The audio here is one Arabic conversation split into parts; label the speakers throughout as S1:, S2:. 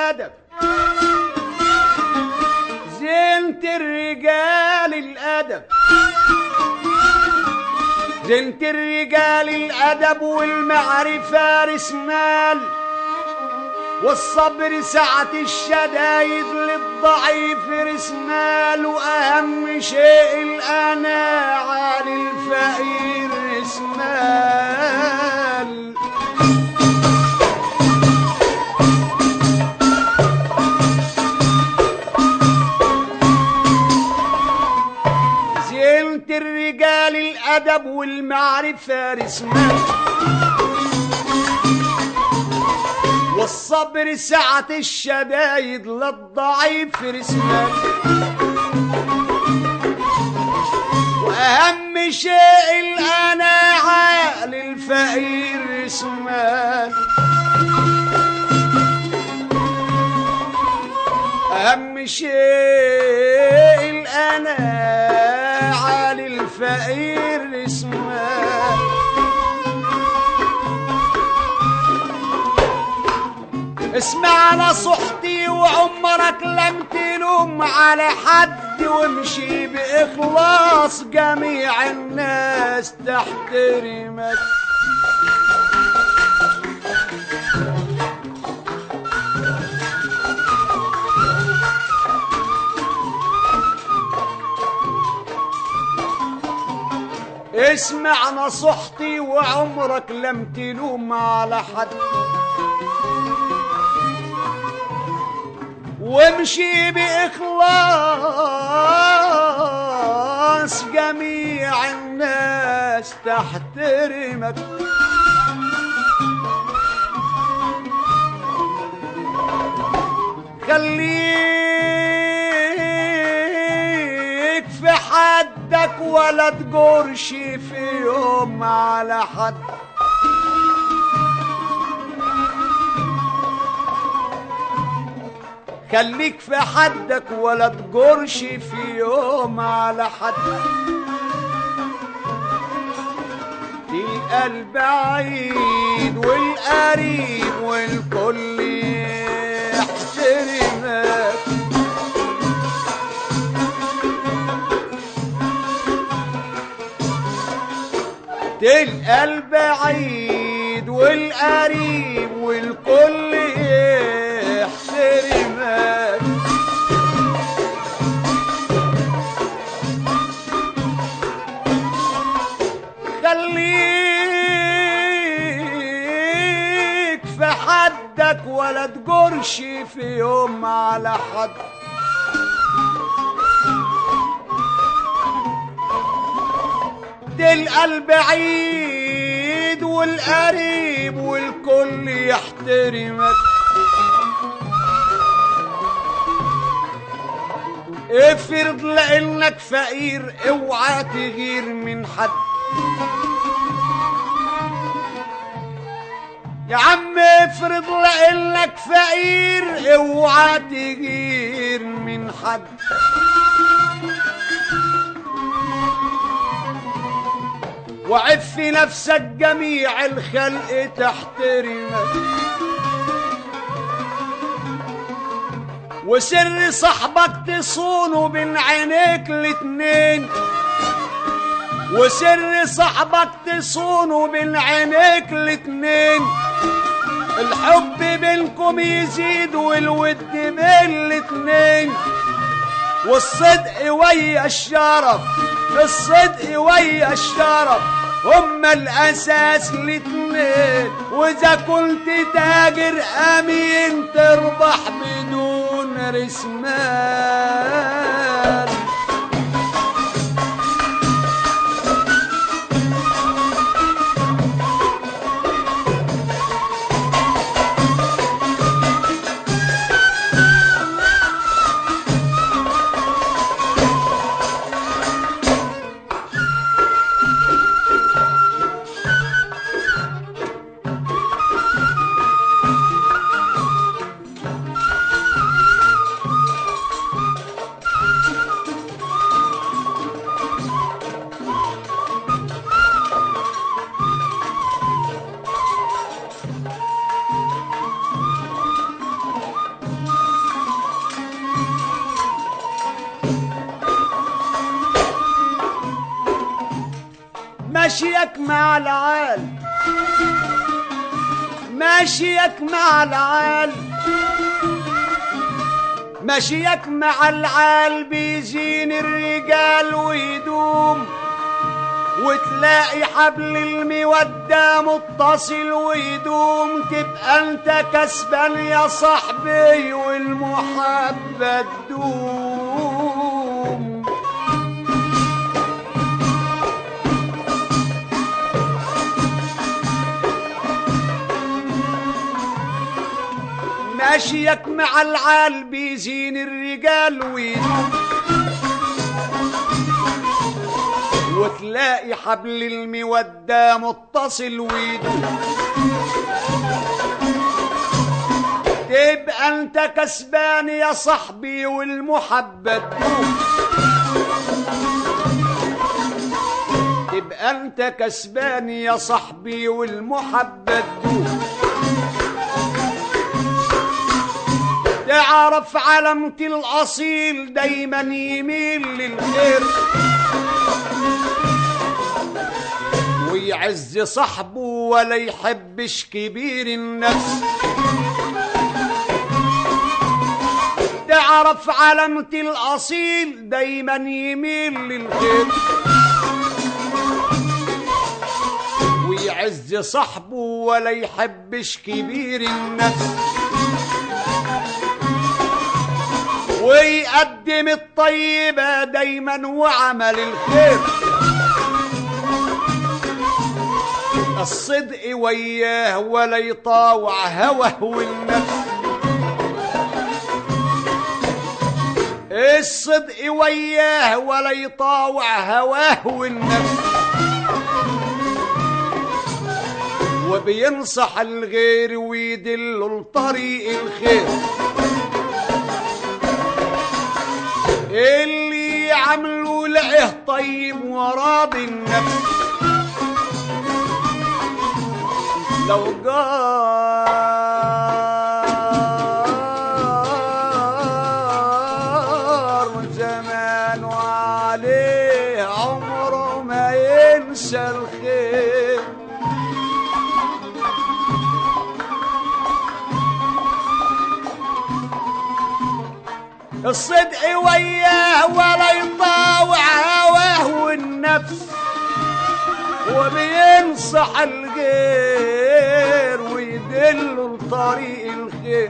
S1: الأدب، زينة الرجال الأدب، زينة الرجال الأدب، والمعرفة رسمال، والصبر سعة الشدايد، للضعيف رسمال، وأهم شيء القناعة للفقير رسمال. زينة الرجال الأدب، والمعرفة رسمال، والصبر سعة الشدايد، للضعيف رسمال، وأهم شيء القناعة للفقير رسمال. أهم شيء القناعة للفقير رسمال. اسمع نصيحتي وعمرك لم تلوم على حد، وامشي بإخلاص جميع الناس تحترمك. اسمع نصيحتي وعمرك لم تلوم على حد، وامشي بإخلاص جميع الناس تحترمك. خليك في حدك ولا تجرش في يوم على حد. خليك في حدك ولا تجرش في يوم على حد. تلقى البعيد والقريب والكل يحترمك. تلقى البعيد والقريب والكل يحترمك. خليك في حدك ولا تجرش في يوم على حد. تلقى البعيد والقريب والكل يحترمك. افرض لانك فقير اوعى تغير من حد. يا عم افرض لانك فقير اوعى تغير من حد. وعف نفسك جميع الخلق تحترمك. وسر صاحبك تصونه بين عينيك الاتنين. وسر صاحبك تصونه بين عينيك الاتنين. الحب بينكم يزيد والود بين الاتنين. والصدق ويا الشرف، الصدق ويا الشرف هما الأساس الاتنين. وإذا كنت تاجر أمين تربح بدون رسمال. ماشيك مع العال ماشيك مع العال ماشيك مع العال بيزين الرجال ويدوم وتلاقي حبل المودة متصل ويدوم تبقى انت كسبان يا صاحبي والمحبة تدوم. ماشيك مع العال بيزين الرجال ويدوم وتلاقي حبل المودة متصل ويدوم تبقى انت كسبان يا صاحبي والمحبة تدوم. تبقى انت كسبان يا صاحبي والمحبة تدوم. تعرف علامة الأصيل دايما يميل للخير ويعز صاحبه ولا يحبش كبير النفس. تعرف علامة الأصيل دايما يميل للخير ويعز صاحبه ولا يحبش كبير النفس ويقدم الطيبة دايما وعمل الخير. الصدق وياه ولا يطاوع هواه والنفس. الصدق وياه ولا يطاوع هواه والنفس وبينصح الغير ويدله لطريق الخير. اللي عملوا لقيه طيب وراضي النفس لو جار زمان وعليه عمره ما ينسى الخير. الصدق وياه ولا يطاوع هواه والنفس وبينصح الغير ويدله لطريق الخير.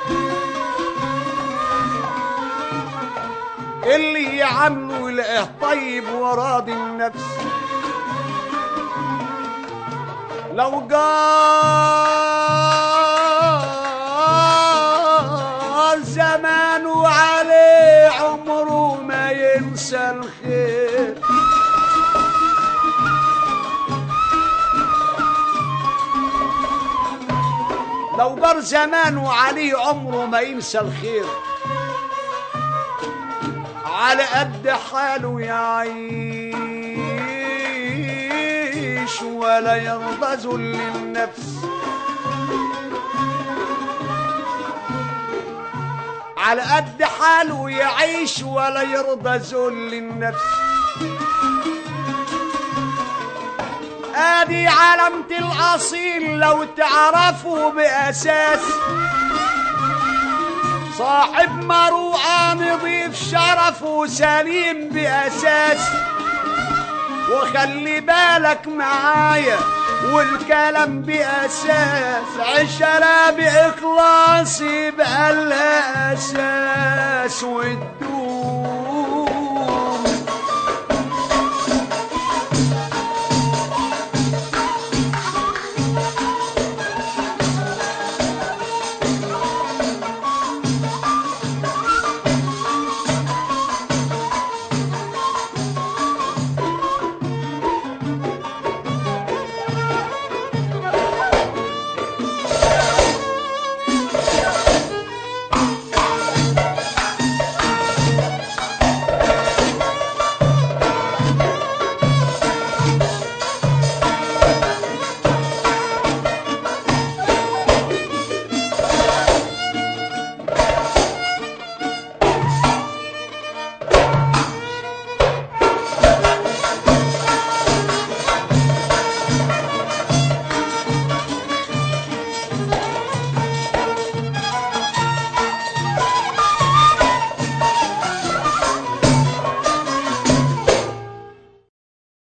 S1: اللي يعمله يلاقيه طيب وراضي النفس لو قال زمان وعليه عمره ما ينسى الخير. لو جار زمان وعليه عمره ما ينسى الخير على قد حاله يعيش ولا يرضى ذل النفس. على قد حاله يعيش ولا يرضى ذل النفس. ادي علامة الاصيل لو تعرفوا باساس صاحب مروءة نضيف شرفه سليم باساس. وخلي بالك معايا والكلام باساس عشرة باخلاص يبقى لها اساس